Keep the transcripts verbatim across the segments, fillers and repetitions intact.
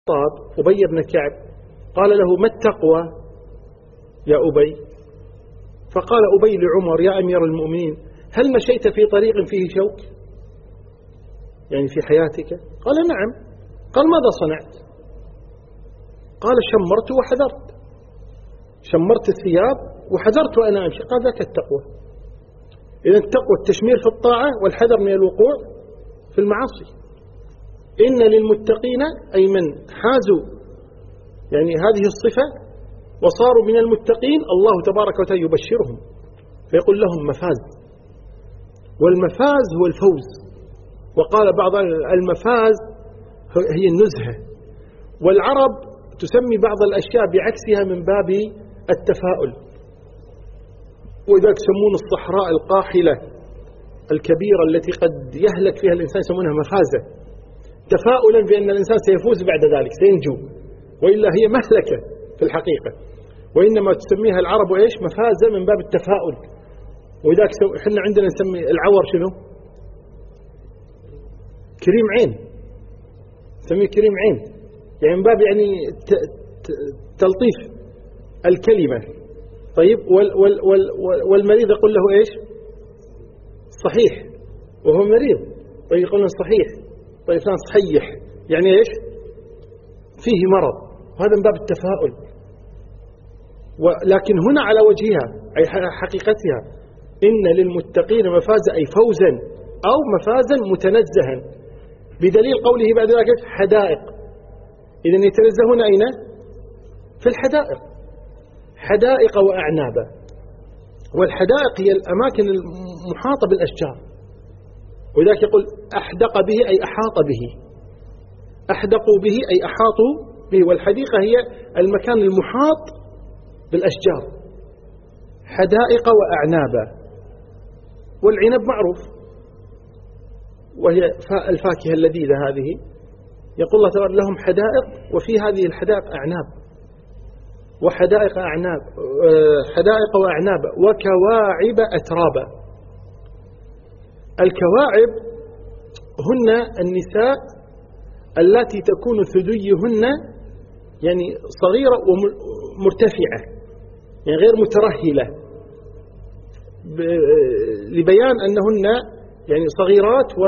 الخطاب أبي بن كعب قال له: ما التقوى يا أبي؟ فقال أبي لعمر: يا أمير المؤمنين، هل مشيت في طريق فيه شوك يعني في حياتك؟ قال: نعم. قال: ماذا صنعت؟ قال: شمرت وحذرت، شمرت الثياب وحذرت وأنا أمشي. قال: ذاك التقوى. إذا التقوى التشمير في الطاعة والحذر من الوقوع في المعاصي. إن للمتقين أي من حازوا يعني هذه الصفة وصاروا من المتقين الله تبارك وتعالى يبشرهم فيقول لهم مفاز، والمفاز هو الفوز. وقال بعض المفاز هي النزهة، والعرب تسمي بعض الأشياء بعكسها من باب التفاؤل، وإذا يسمون الصحراء القاحلة الكبيرة التي قد يهلك فيها الإنسان يسمونها مفازة، تفاؤلا بأن الإنسان سيفوز بعد ذلك سينجو، وإلا هي مهلكة في الحقيقة. وإنما تسميها العرب إيش؟ مفازة من باب التفاؤل. وإذا إحنا عندنا نسمي العور شنو؟ كريم عين، نسميه كريم عين، يعني من باب يعني تلطيف الكلمة. طيب وال وال وال والمريض يقول له إيش؟ صحيح وهو مريض، طيب يقول له صحيح، طيب فلان صحيح يعني إيش؟ فيه مرض، وهذا من باب التفاؤل. ولكن هنا على وجهها أي حقيقتها إن للمتقين مفازا أي فوزا أو مفازا متنزها، بدليل قوله بعد ذلك حدائق. إذن يتنزهون أين؟ في الحدائق، حدائق وأعنابا. والحدائق هي الأماكن المحاطة بالأشجار، وذلك يقول أحدق به أي أحاط به، أحدقوا به أي أحاطوا به. والحديقة هي المكان المحاط بالأشجار، حدائق وأعنابا. والعنب معروف وهي الفاكهة اللذيذة هذه. يقول الله تعالى لهم حدائق، وفي هذه الحدائق أعناب، وحدائق أعناب حدائق وأعناب وكواعب أترابا. الكواعب هن النساء التي تكون ثديهن يعني صغيرة ومرتفعة، يعني غير مترهلة، لبيان أنهن يعني صغيرات و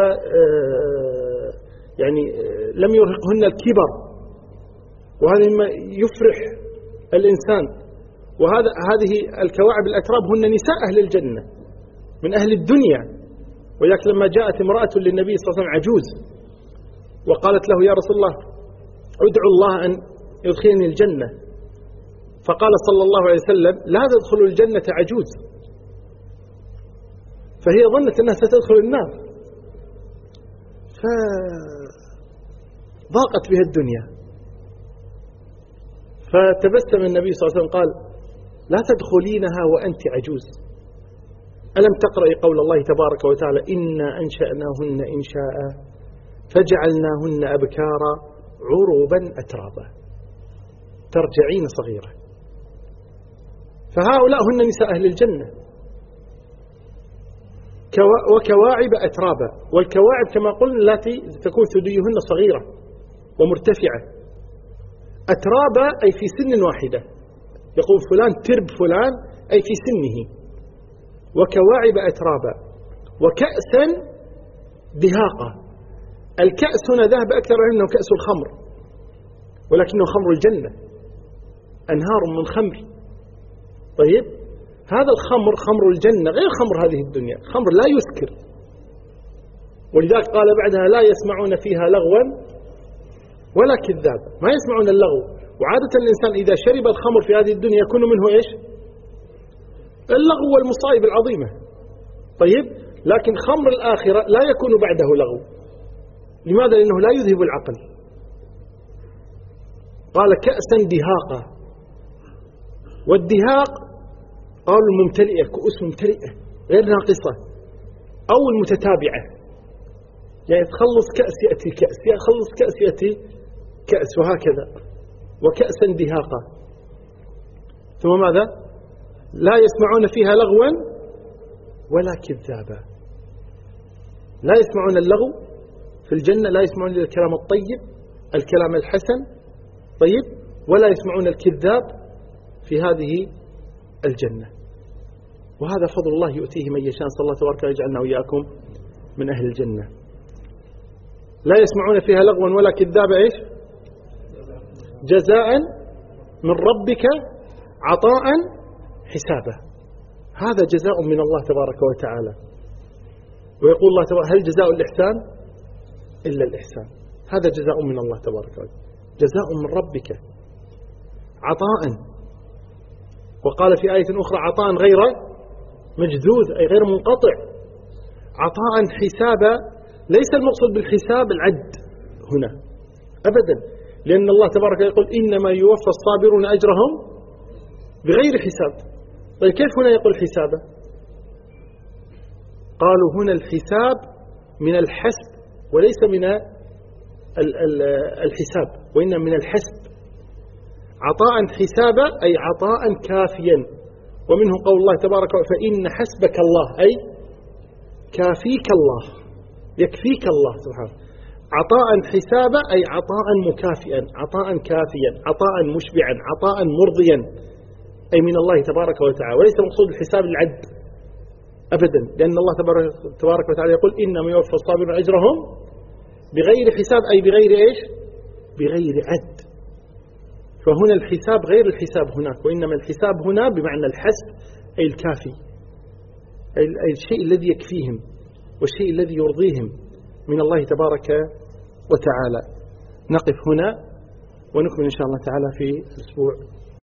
يعني لم يرهقهن الكبر، وهذا مما يفرح الإنسان. وهذا هذه الكواعب الأتراب هن نساء أهل الجنة من أهل الدنيا. ولكن لما جاءت امرأة للنبي صلى الله عليه وسلم عجوز وقالت له: يا رسول الله ادعو الله أن يدخلني الجنة، فقال صلى الله عليه وسلم: لا تدخل الجنة عجوز. فهي ظنت أنها ستدخل النار، فضاقت بها الدنيا. فتبسم النبي صلى الله عليه وسلم قال: لا تدخلينها وأنت عجوز. ألم تقرأي قول الله تبارك وتعالى: إنا أنشأناهن إنشاء فجعلناهن أبكارا عربا أترابا، ترجعين صغيرة. فهؤلاء هن نساء أهل الجنة. وكواعب أترابا، والكواعب كما قلنا التي تكون ثديهن صغيرة ومرتفعة. أترابا أي في سن واحدة، يقول فلان ترب فلان أي في سنه. وكواعب أترابا وكأسا دهاقا. الكأس هنا ذهب أكثر أنه كأس الخمر، ولكنه خمر الجنة، أنهار من خمر. طيب هذا الخمر خمر الجنة غير خمر هذه الدنيا، خمر لا يسكر. ولذلك قال بعدها: لا يسمعون فيها لغوا ولا كذاب. ما يسمعون اللغو. وعادة الإنسان إذا شرب الخمر في هذه الدنيا يكون منه إيش؟ اللغو والمصائب العظيمة. طيب لكن خمر الآخرة لا يكون بعده لغو. لماذا؟ لأنه لا يذهب العقل. قال كأسا دهاقا. والدهاق قالوا الممتلئة، كؤوس ممتلئة غير ناقصة أو المتتابعة، يعني تخلص كأس يأتي كأس، يخلص كأس يأتي كأس، وهكذا. وكأسا دهاقا. ثم ماذا؟ لا يسمعون فيها لغوا ولا كذابا. لا يسمعون اللغو في الجنة، لا يسمعون الكلام الطيب، الكلام الحسن، طيب، ولا يسمعون الكذاب في هذه الجنة. وهذا فضل الله يؤتيه من يشاء، صلى الله تبارك ويجعلنا وإياكم من أهل الجنة. لا يسمعون فيها لغوا ولا كذابا، إيش؟ جزاء من ربك عطاء حسابا. هذا جزاء من الله تبارك وتعالى. ويقول الله تبارك: هل جزاء الإحسان إلا الإحسان؟ هذا جزاء من الله تبارك وتعالى، جزاء من ربك عطاء. وقال في آية أخرى: عطاء غير مجذوذ، أي غير منقطع. عطاء حسابا، ليس المقصود بالحساب العد هنا أبدا، لأن الله تبارك يقول: إنما يوفى الصابرون أجرهم بغير حساب. طيب كيف هنا يقول حسابا؟ قالوا هنا الحساب من الحسب وليس من الحساب، وإنما من الحسب. عطاء حسابا أي عطاء كافيا. ومنه قول الله تبارك وتعالى: فإن حسبك الله، أي كافيك الله، يكفيك الله سبحانه. عطاء حسابا أي عطاء مكافئا، عطاء كافيا، عطاء مشبعا، عطاء مرضيا، أي من الله تبارك وتعالى. وليس مقصود الحساب العد أبدا، لأن الله تبارك وتعالى يقول: إنما يوفى الصابرون أجرهم بغير حساب، أي بغير إيش؟ بغير عد. فهنا الحساب غير الحساب هناك، وإنما الحساب هنا بمعنى الحسب، أي الكافي، أي الشيء الذي يكفيهم والشيء الذي يرضيهم من الله تبارك وتعالى. نقف هنا ونكمل إن شاء الله تعالى في الأسبوع